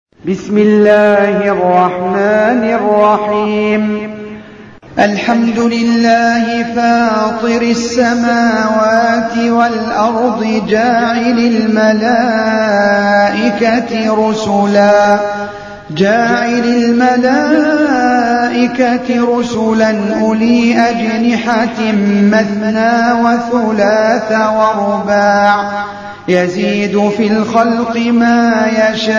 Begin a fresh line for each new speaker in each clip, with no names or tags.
بسم الله الرحمن الرحيم.
الحمد لله فاطر السماوات والأرض جاعل الملائكة رسلا أولي أجنحة مثنى وثلاث ورباع يزيد في الخلق ما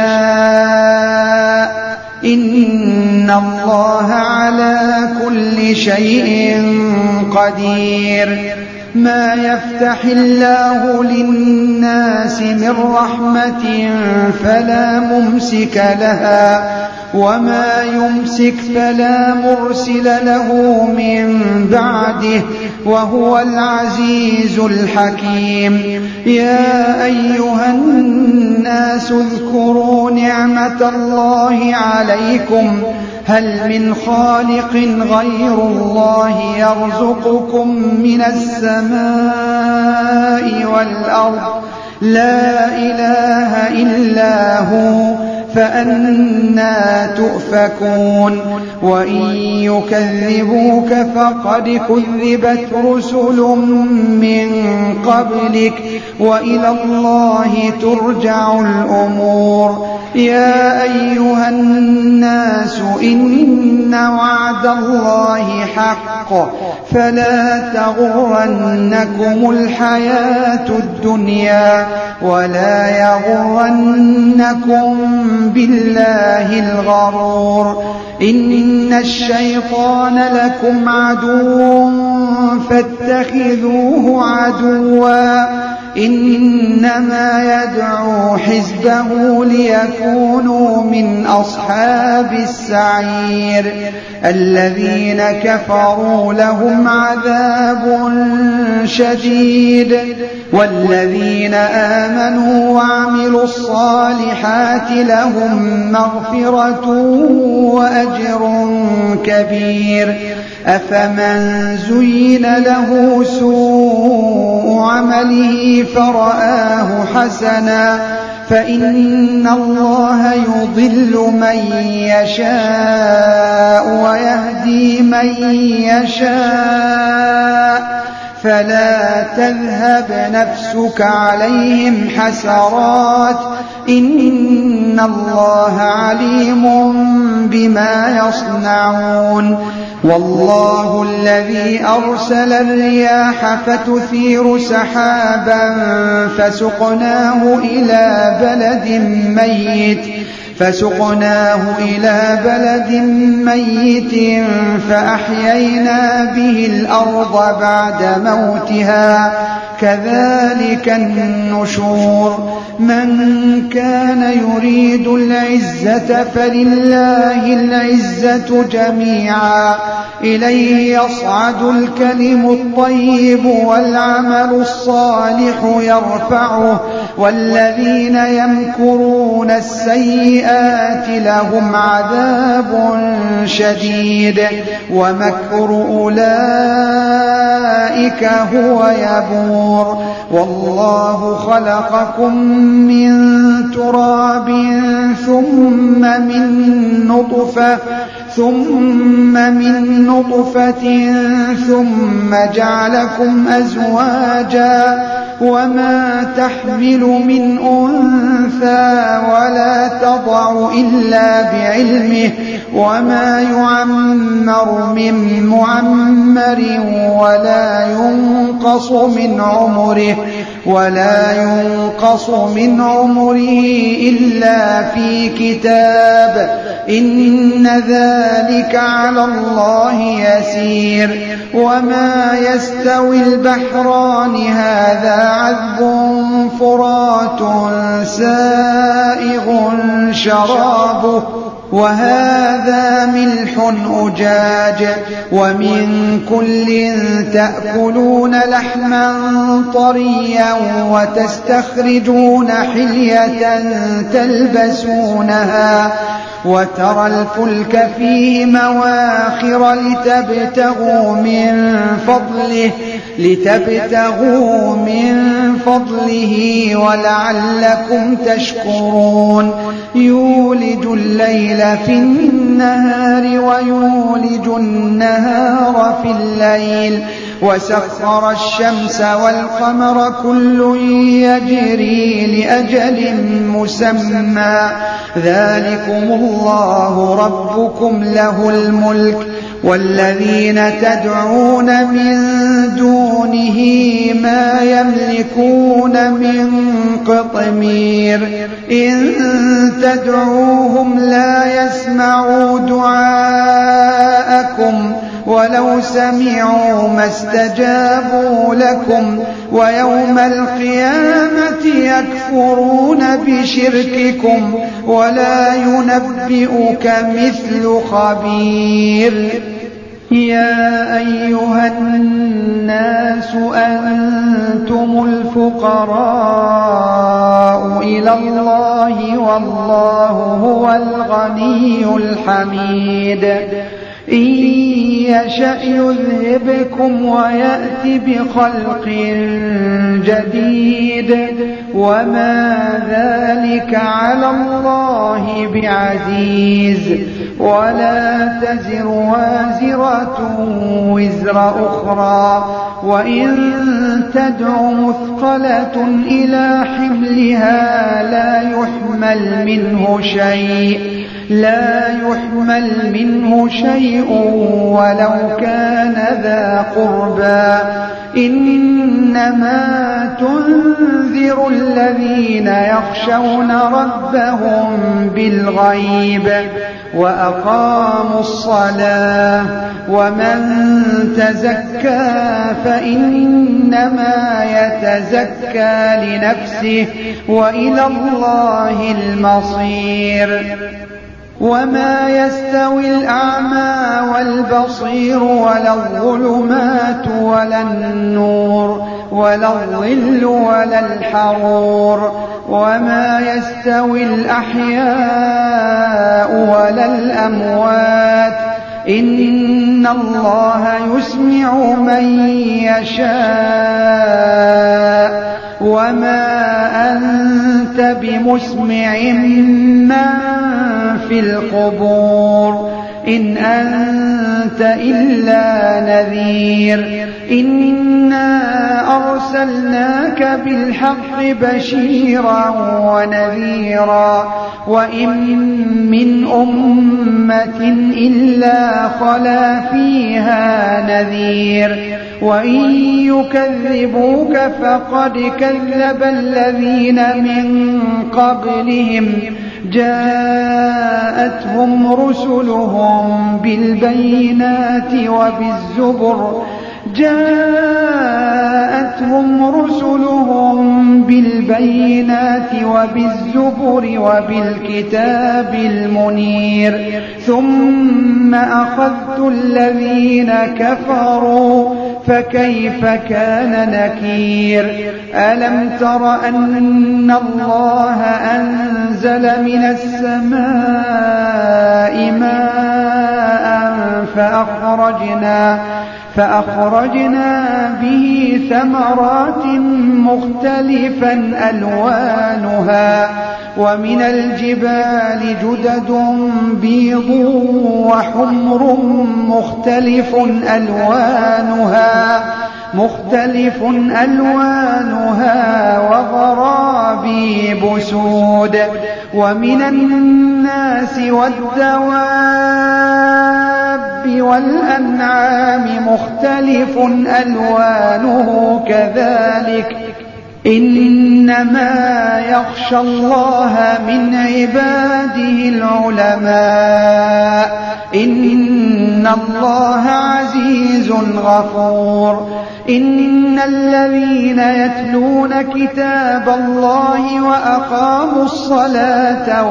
يشاء إن الله على كل شيء قدير. ما يفتح الله للناس من رحمة فلا ممسك لها وما يمسك فلا مرسل له من بعده وهو العزيز الحكيم. يا أيها الناس اذكروا نعمة الله عليكم هل من خالق غير الله يرزقكم من السماء والأرض لا إله إلا هو فأنى تؤفكون. وإن يكذبوك فقد كذبت رسل من قبلك وإلى الله ترجع الأمور. يا أيها الناس إن وعد الله حق فلا تغرنكم الحياة الدنيا ولا يغرنكم بالله الغرور. إن الشيطان لكم عدو فاتخذوه عدوا إنما يدعو حزبه ليكونوا من أصحاب السعير. الذين كفروا لهم عذاب شديد والذين آمنوا وعملوا الصالحات لهم مغفرة وأجر كبير. أفمن زين له سوء عمله فرآه حسنا فإن الله يضل من يشاء ويهدي من يشاء فلا تذهب نفسك عليهم حسرات إن الله عليم بما يصنعون. والله الذي أرسل الرياح فتثير سحابا فسقناه إلى بلد ميت فأحيينا به الأرض بعد موتها كذلك النشور. من كان يريد العزة فلله العزة جميعا إليه يصعد الكلم الطيب والعمل الصالح يرفعه والذين يمكرون السيئات لهم عذاب شديد ومكر أولئك هو يبور. والله خلقكم من تراب ثم من نطفة ثم جعلكم أزواجا وما تحمل من أنثى ولا تضع إلا بعلمه وما يعمر من معمر ولا ينقص من عمره إلا في كتاب إن ذلك على الله يسير. وما يستوي البحران هذا عذب فرات سائغ شرابه وهذا ملح أجاج ومن كل تأكلون لحما طريا وتستخرجون حلية تلبسونها وترى الفلك فيه مواخر لتبتغوا من فضله ولعلكم تشكرون. يولج الليل في النهار ويولج النهار في الليل وسخر الشمس والقمر كل يجري لأجل مسمى ذلكم الله ربكم له الملك والذين تدعون من دونه ما يملكون من قطمير إن تدعوهم لا يسمعوا دعاءكم ولو سمعوا ما استجابوا لكم ويوم القيامة يكفرون بشرككم ولا ينبئك مثل خبير يا أيها الناس أنتم الفقراء إلى الله والله هو الغني الحميد إن يشأ يذهبكم ويأت بخلق جديد وما ذلك على الله بعزيز ولا تزر وازرة وزر أخرى وإن تدع مثقلة إلى حملها لا يحمل منه شيء ولو كان ذا قربى إنما تنذر الذين يخشون ربهم بالغيب وأقاموا الصلاة ومن تزكى فإنما يتزكى لنفسه وإلى الله المصير وما يستوي الأعمى والبصير ولا الظلمات ولا النور ولا الظل ولا الحرور وما يستوي الأحياء ولا الأموات إن الله يسمع من يشاء وما أنت بمسمع من في القبور إن أنت إلا نذير إنا أرسلناك بالحق بشيرا ونذيرا وإن من أمة إلا خلا فيها نذير وإن يكذبوك فقد كذب الذين من قبلهم جاءتهم رسلهم بالبينات وبالزبر وبالكتاب المنير ثم أخذت الذين كفروا فكيف كان نكير ألم تر أن الله أنزل من السماء ماء فأخرجنا به ثمرات مختلفا ألوانها ومن الجبال جدد بيض وحمر مختلف ألوانها وغرابيب سود ومن الناس والدواب والأنعام مختلف ألوانه كذلك إنما يخشى الله من عباده العلماء إن الله عزيز غفور إن الذين يتلون كتاب الله وأقاموا الصلاة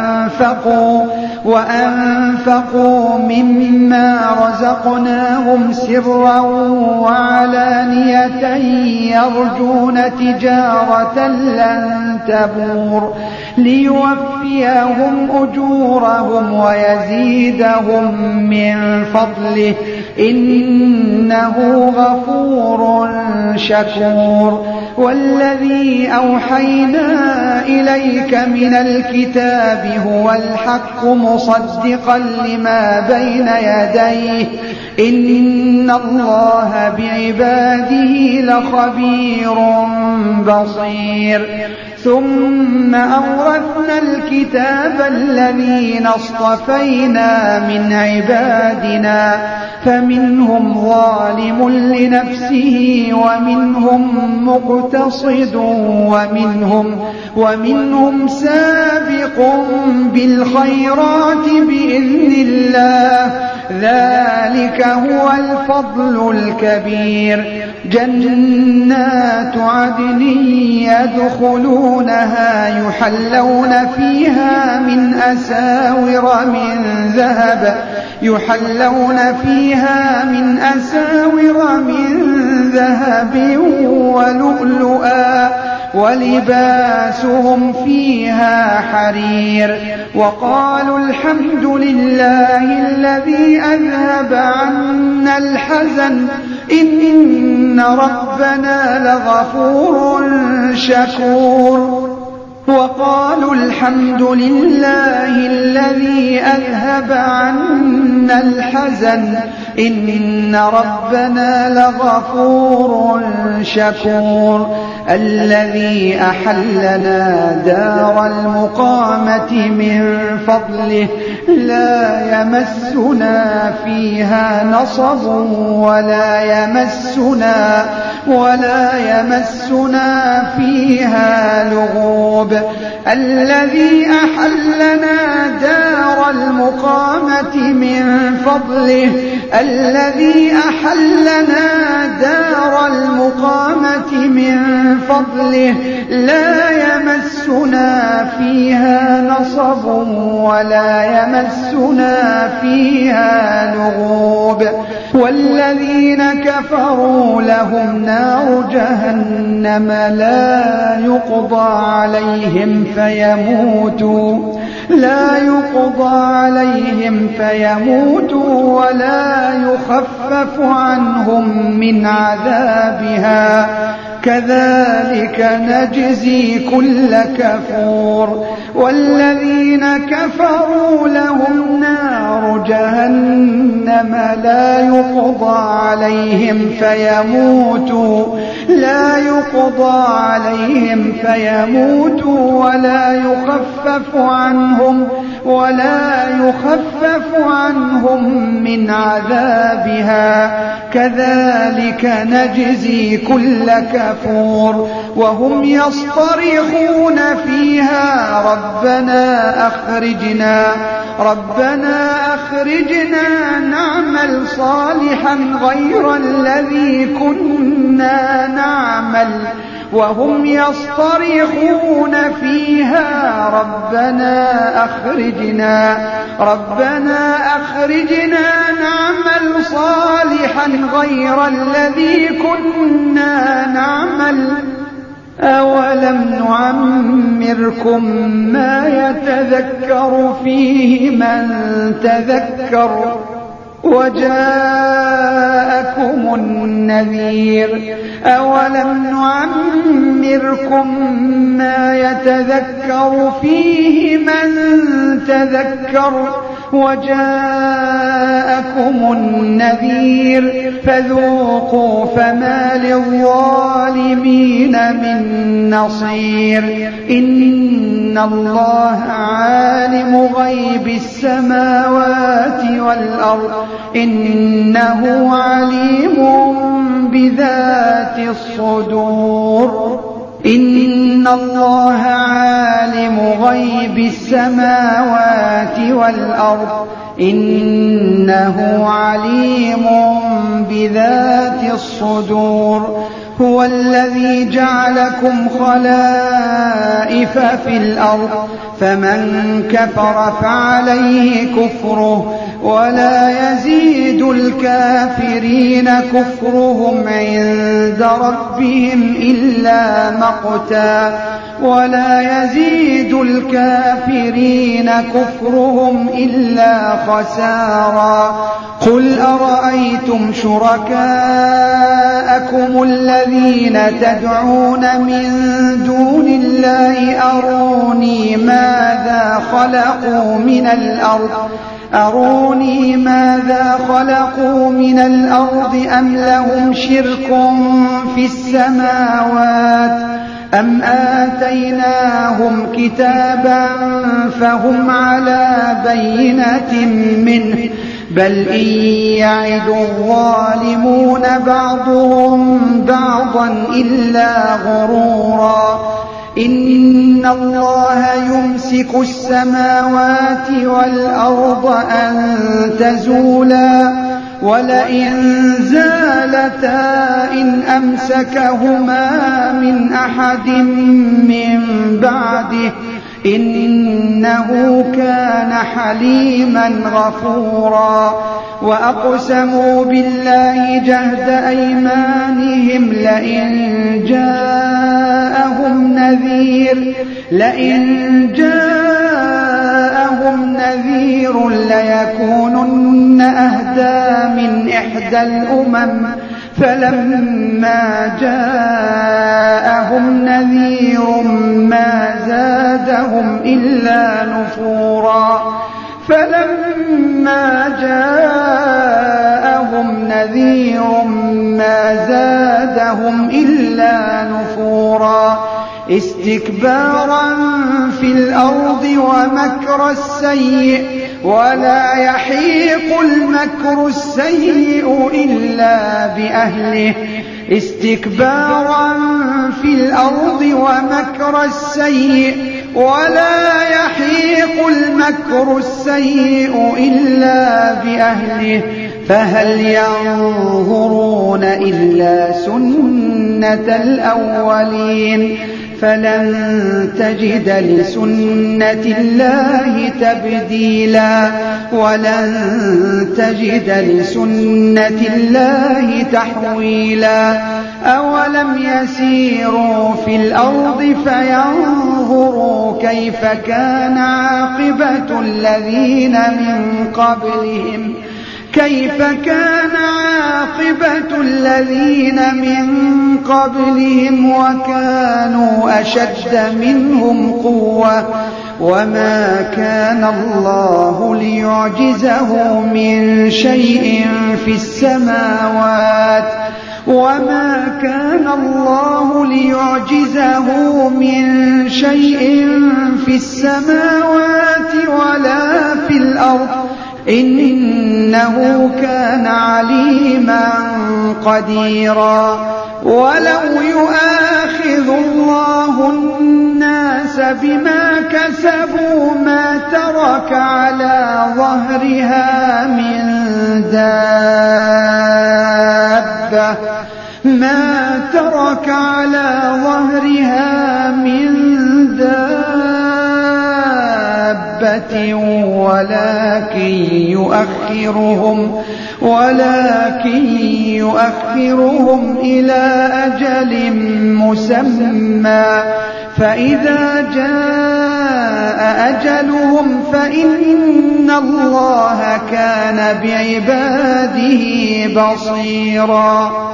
وأنفقوا مما رزقناهم سرا وعلانية يرجون تجارة لن تبور ليوفيهم أجورهم ويزيدهم من فضله إنه غفور شكور والذي أوحينا إليك من الكتاب هو الحق مصدقا لما بين يديه إن الله بعباده لخبير بصير ثم أورثنا الكتاب الذين اصطفينا من عبادنا فمنهم ظالم لنفسه ومنهم مقتصد ومنهم سابق بالخيرات بإذن الله ذلك هو الفضل الكبير جنات عدن يدخلونها يحلون فيها من أساور من ذهب ولؤلؤا ولباسهم فيها حرير وقالوا الحمد لله الذي أذهب عنا الحزن إن ربنا لغفور شكور وقالوا الحمد لله الذي أذهب عنا الحزن إن ربنا لغفور شكور الذي أحلنا دار المقامة من فضله لا يمسنا فيها نصب ولا يمسنا فيها لغوب الذي أحلنا دار المقامة من فضله لا يمسنا فيها نصب ولا يمسنا فيها لغوب والذين كفروا لهم نار جهنم لا يقضى عليهم فيموتوا ولا يخفف عنهم من عذابها كذلك نجزي كل كفور والذين كفروا لهم نار جهنم لا يقضى عليهم فيموتوا ولا يخفف عنهم من عذابها كذلك نجزي كل كفور وهم يصطرخون فيها ربنا أخرجنا نعمل صالحا غير الذي كنا نعمل وهم يصطرخون فيها ربنا أخرجنا نعمل صالحا غير الذي كنا نعمل أولم نعمركم ما يتذكر فيه من تذكر وجاءكم النذير أولم نعمركم ما يتذكر فيه من تذكر وجاءكم النذير فذوقوا فما للظالمين من نصير إن الله عالم غيب السماوات والأرض إنه عليم بذات الصدور إن الله عالم غيب السماوات والأرض إنه عليم بذات الصدور هو الذي جعلكم خلائف في الأرض فمن كفر فعليه كفره ولا يزيد الكافرين كفرهم عند ربهم إلا مقتا ولا يزيد الكافرين كفرهم إلا خسارا. قل أرأيتم شركاءكم الذين تدعون من دون الله أروني ماذا خلقوا من الأرض أم لهم شرك في السماوات أم آتيناهم كتابا فهم على بينة منه بل إن يعد الظالمون بعضهم بعضا إلا غرورا. إن الله يمسك السماوات والأرض أن تزولا ولئن زالتا إن أمسكهما من أحد من بعده إنه كان حليما غفورا. وأقسموا بالله جهد أيمانهم لئن جاءهم نذير ليكونن أهدى من إحدى الأمم فلما جاءهم نذير ما زادهم إلا نفورا استكبارا في الأرض ومكر السيء ولا يحيق المكر السيء إلا بأهله. استكبارا في الأرض ومكر السيء ولا يحيق المكر السيء إلا بأهله. فهل ينظرون إلا سنة الأولين فلن تجد لسنة الله تبديلا ولن تجد لسنة الله تحويلا. أولم يسيروا في الأرض فينظروا كيف كان عاقبة الذين من قبلهم وكانوا أشد منهم قوة وما كان الله ليعجزه من شيء في السماوات ولا في الأرض إنه كان عليما قديرا. ولو يؤاخذ الله الناس بما كسبوا ما ترك على ظهرها من دابة ولكن يؤخرهم إلى أجل مسمى فإذا جاء أجلهم فإن الله كان بعباده بصيرا.